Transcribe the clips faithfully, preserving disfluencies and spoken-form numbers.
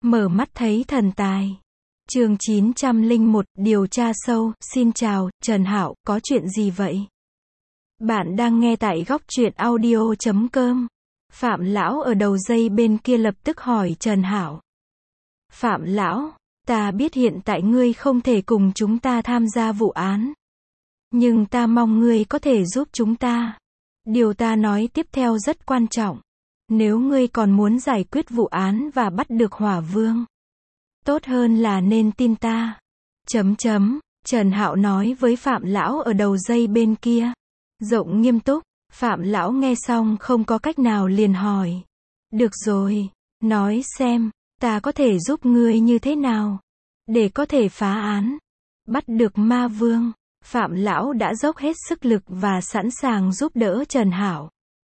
Mở mắt thấy thần tài. Chương chín trăm lẻ một, điều tra sâu. Xin chào, Trần Hạo, có chuyện gì vậy? Bạn đang nghe tại góc truyện audio chấm com. Phạm lão ở đầu dây bên kia lập tức hỏi Trần Hạo. Phạm lão, ta biết hiện tại ngươi không thể cùng chúng ta tham gia vụ án. Nhưng ta mong ngươi có thể giúp chúng ta. Điều ta nói tiếp theo rất quan trọng. Nếu ngươi còn muốn giải quyết vụ án và bắt được Hỏa Vương, tốt hơn là nên tin ta. Chấm chấm, Trần Hạo nói với Phạm lão ở đầu dây bên kia. Giọng nghiêm túc. Phạm lão nghe xong không có cách nào liền hỏi. Được rồi, nói xem, ta có thể giúp ngươi như thế nào? Để có thể phá án, bắt được ma vương. Phạm lão đã dốc hết sức lực và sẵn sàng giúp đỡ Trần Hạo.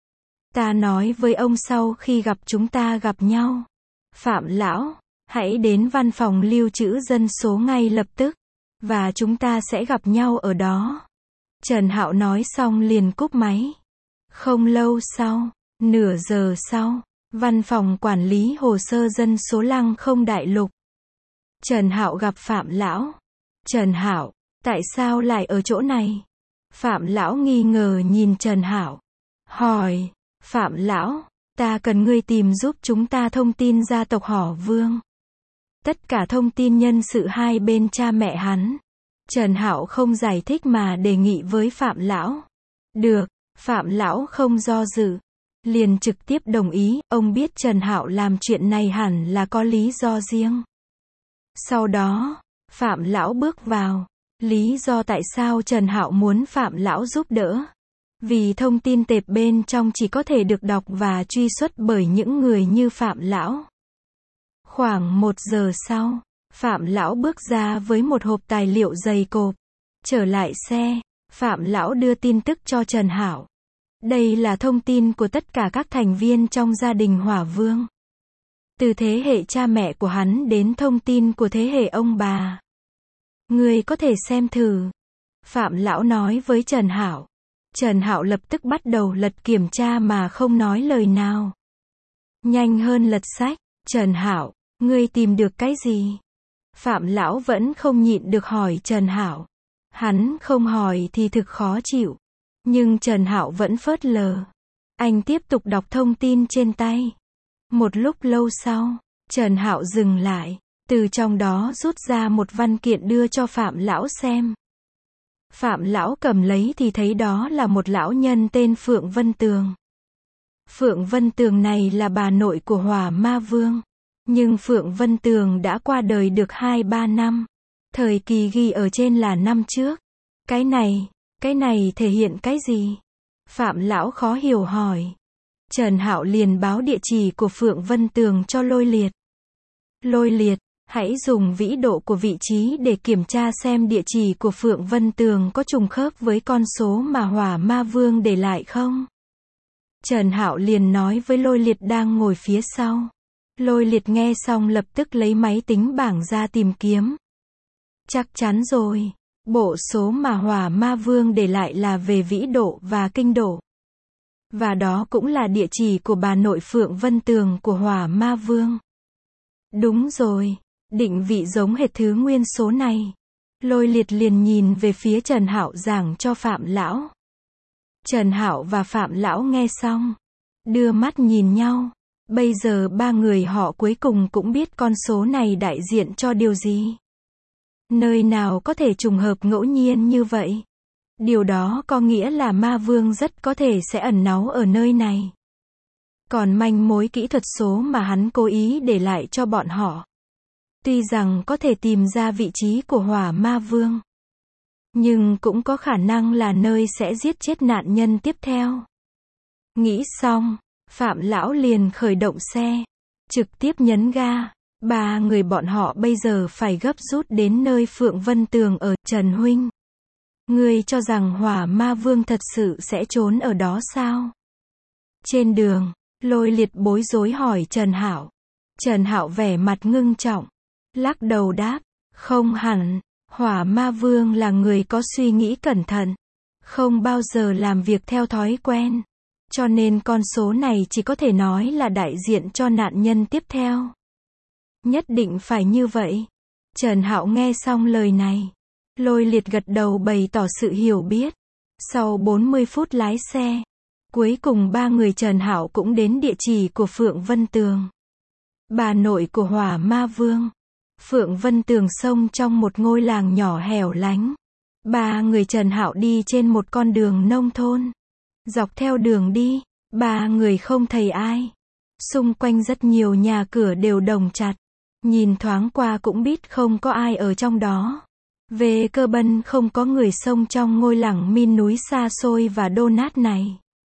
Ta nói với ông sau khi gặp chúng ta gặp nhau. Phạm lão, hãy đến văn phòng lưu trữ dân số ngay lập tức. Và chúng ta sẽ gặp nhau ở đó. Trần Hạo nói xong liền cúp máy. Không lâu sau, nửa giờ sau, văn phòng quản lý hồ sơ dân số Lăng Không Đại Lục. Trần Hạo gặp Phạm lão. Trần Hạo, tại sao lại ở chỗ này? Phạm lão nghi ngờ nhìn Trần Hạo. Hỏi, Phạm lão, ta cần ngươi tìm giúp chúng ta thông tin gia tộc Hỏa Vương. Tất cả thông tin nhân sự hai bên cha mẹ hắn. Trần Hạo không giải thích mà đề nghị với Phạm lão. Được, Phạm lão không do dự. Liền trực tiếp đồng ý, ông biết Trần Hạo làm chuyện này hẳn là có lý do riêng. Sau đó, Phạm lão bước vào. Lý do tại sao Trần Hạo muốn Phạm lão giúp đỡ? Vì thông tin tệp bên trong chỉ có thể được đọc và truy xuất bởi những người như Phạm lão. Khoảng một giờ sau, Phạm lão bước ra với một hộp tài liệu dày cộp. Trở lại xe, Phạm lão đưa tin tức cho Trần Hạo. Đây là thông tin của tất cả các thành viên trong gia đình Hỏa Vương. Từ thế hệ cha mẹ của hắn đến thông tin của thế hệ ông bà. Ngươi có thể xem thử. Phạm lão nói với Trần Hạo. Trần Hạo lập tức bắt đầu lật kiểm tra mà không nói lời nào. Nhanh hơn lật sách. Trần Hạo, ngươi tìm được cái gì? Phạm lão vẫn không nhịn được hỏi Trần Hạo. Hắn không hỏi thì thực khó chịu. Nhưng Trần Hạo vẫn phớt lờ. Anh tiếp tục đọc thông tin trên tay. Một lúc lâu sau, Trần Hạo dừng lại. Từ trong đó rút ra một văn kiện đưa cho Phạm lão xem. Phạm lão cầm lấy thì thấy đó là một lão nhân tên Phượng Vân Tường. Phượng Vân Tường này là bà nội của Hỏa Ma Vương. Nhưng Phượng Vân Tường đã qua đời được hai ba năm. Thời kỳ ghi ở trên là năm trước. Cái này, cái này thể hiện cái gì? Phạm lão khó hiểu hỏi. Trần Hạo liền báo địa chỉ của Phượng Vân Tường cho Lôi Liệt. Lôi Liệt, hãy dùng vĩ độ của vị trí để kiểm tra xem địa chỉ của Phượng Vân Tường có trùng khớp với con số mà Hỏa Ma Vương để lại không? Trần Hạo liền nói với Lôi Liệt đang ngồi phía sau. Lôi Liệt nghe xong lập tức lấy máy tính bảng ra tìm kiếm. Chắc chắn rồi. Bộ số mà Hỏa Ma Vương để lại là về vĩ độ và kinh độ. Và đó cũng là địa chỉ của bà nội Phượng Vân Tường của Hỏa Ma Vương. Đúng rồi. Định vị giống hệt thứ nguyên số này. Lôi Liệt liền nhìn về phía Trần Hạo giảng cho Phạm lão. Trần Hạo và Phạm lão nghe xong. Đưa mắt nhìn nhau. Bây giờ ba người họ cuối cùng cũng biết con số này đại diện cho điều gì. Nơi nào có thể trùng hợp ngẫu nhiên như vậy? Điều đó có nghĩa là Ma Vương rất có thể sẽ ẩn náu ở nơi này. Còn manh mối kỹ thuật số mà hắn cố ý để lại cho bọn họ. Tuy rằng có thể tìm ra vị trí của Hỏa Ma Vương. Nhưng cũng có khả năng là nơi sẽ giết chết nạn nhân tiếp theo. Nghĩ xong, Phạm lão liền khởi động xe. Trực tiếp nhấn ga. Ba người bọn họ bây giờ phải gấp rút đến nơi Phượng Vân Tường ở. Trần huynh, ngươi cho rằng Hỏa Ma Vương thật sự sẽ trốn ở đó sao? Trên đường, Lôi Liệt bối rối hỏi Trần Hạo. Trần Hạo vẻ mặt ngưng trọng. Lắc đầu đáp. Không hẳn. Hỏa Ma Vương là người có suy nghĩ cẩn thận. Không bao giờ làm việc theo thói quen. Cho nên con số này chỉ có thể nói là đại diện cho nạn nhân tiếp theo. Nhất định phải như vậy. Trần Hạo nghe xong lời này, Lôi Liệt gật đầu bày tỏ sự hiểu biết. Sau bốn mươi phút lái xe, cuối cùng ba người Trần Hạo cũng đến địa chỉ của Phượng Vân Tường, bà nội của Hỏa Ma Vương. Phượng Vân Tường sống trong một ngôi làng nhỏ hẻo lánh. Ba người Trần Hạo đi trên một con đường nông thôn. Dọc theo đường đi, ba người không thấy ai. Xung quanh rất nhiều nhà cửa đều đồng chặt. Nhìn thoáng qua cũng biết không có ai ở trong đó. Về cơ bản không có người sống trong ngôi làng miền núi xa xôi và đô nát này.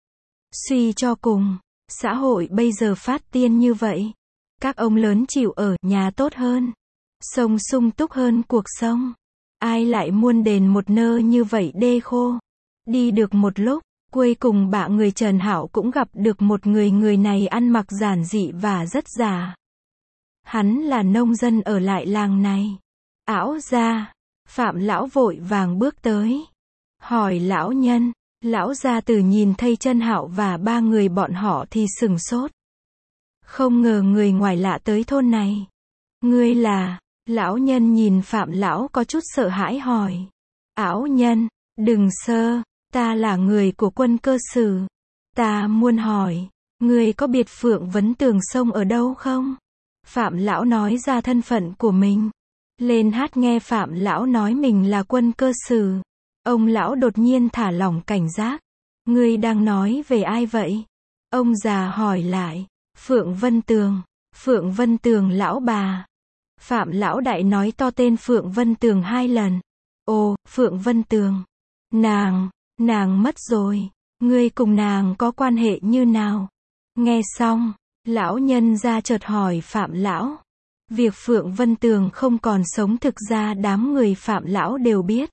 Suy cho cùng, xã hội bây giờ phát tiên như vậy. Các ông lớn chịu ở nhà tốt hơn. Sống sung túc hơn cuộc sống. Ai lại muôn đền một nơ như vậy đê khô. Đi được một lúc, cuối cùng bạ người Trần Hạo cũng gặp được một người. Người này ăn mặc giản dị và rất già. Hắn là nông dân ở lại làng này. Ảo gia, Phạm lão vội vàng bước tới. Hỏi lão nhân, lão gia tử nhìn thấy Trần Hạo và ba người bọn họ thì sửng sốt. Không ngờ người ngoài lạ tới thôn này. Ngươi là... Lão nhân nhìn Phạm lão có chút sợ hãi hỏi. Ảo nhân, đừng sơ, ta là người của Quân Cơ Sử. Ta muốn hỏi, ngươi có biết Phượng Vân Tường sông ở đâu không? Phạm lão nói ra thân phận của mình. Lên hát nghe Phạm lão nói mình là Quân Cơ Sử. Ông lão đột nhiên thả lỏng cảnh giác. Ngươi đang nói về ai vậy? Ông già hỏi lại. Phượng Vân Tường. Phượng Vân Tường lão bà. Phạm lão đại nói to tên Phượng Vân Tường hai lần. Ồ, Phượng Vân Tường. Nàng, nàng mất rồi. Ngươi cùng nàng có quan hệ như nào? Nghe xong, lão nhân ra chợt hỏi Phạm lão. Việc Phượng Vân Tường không còn sống thực ra đám người Phạm lão đều biết.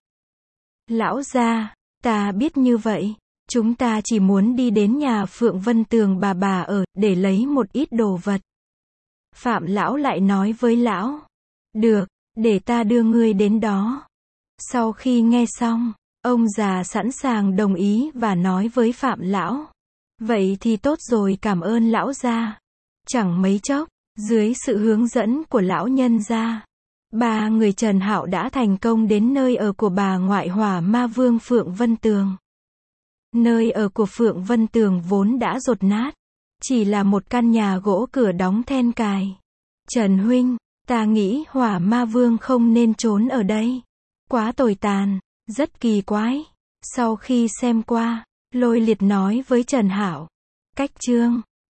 Lão gia, ta biết như vậy. Chúng ta chỉ muốn đi đến nhà Phượng Vân Tường bà bà ở, để lấy một ít đồ vật. Phạm lão lại nói với lão. Được, để ta đưa ngươi đến đó. Sau khi nghe xong, ông già sẵn sàng đồng ý và nói với Phạm lão. Vậy thì tốt rồi, cảm ơn lão gia. Chẳng mấy chốc, dưới sự hướng dẫn của lão nhân gia, ba người Trần Hạo đã thành công đến nơi ở của bà ngoại Hỏa Ma Vương Phượng Vân Tường. Nơi ở của Phượng Vân Tường vốn đã dột nát. Chỉ là một căn nhà gỗ cửa đóng then cài. Trần huynh, ta nghĩ Hỏa Ma Vương không nên trốn ở đây. Quá tồi tàn, rất kỳ quái. Sau khi xem qua, Lôi Liệt nói với Trần Hạo. Cách chương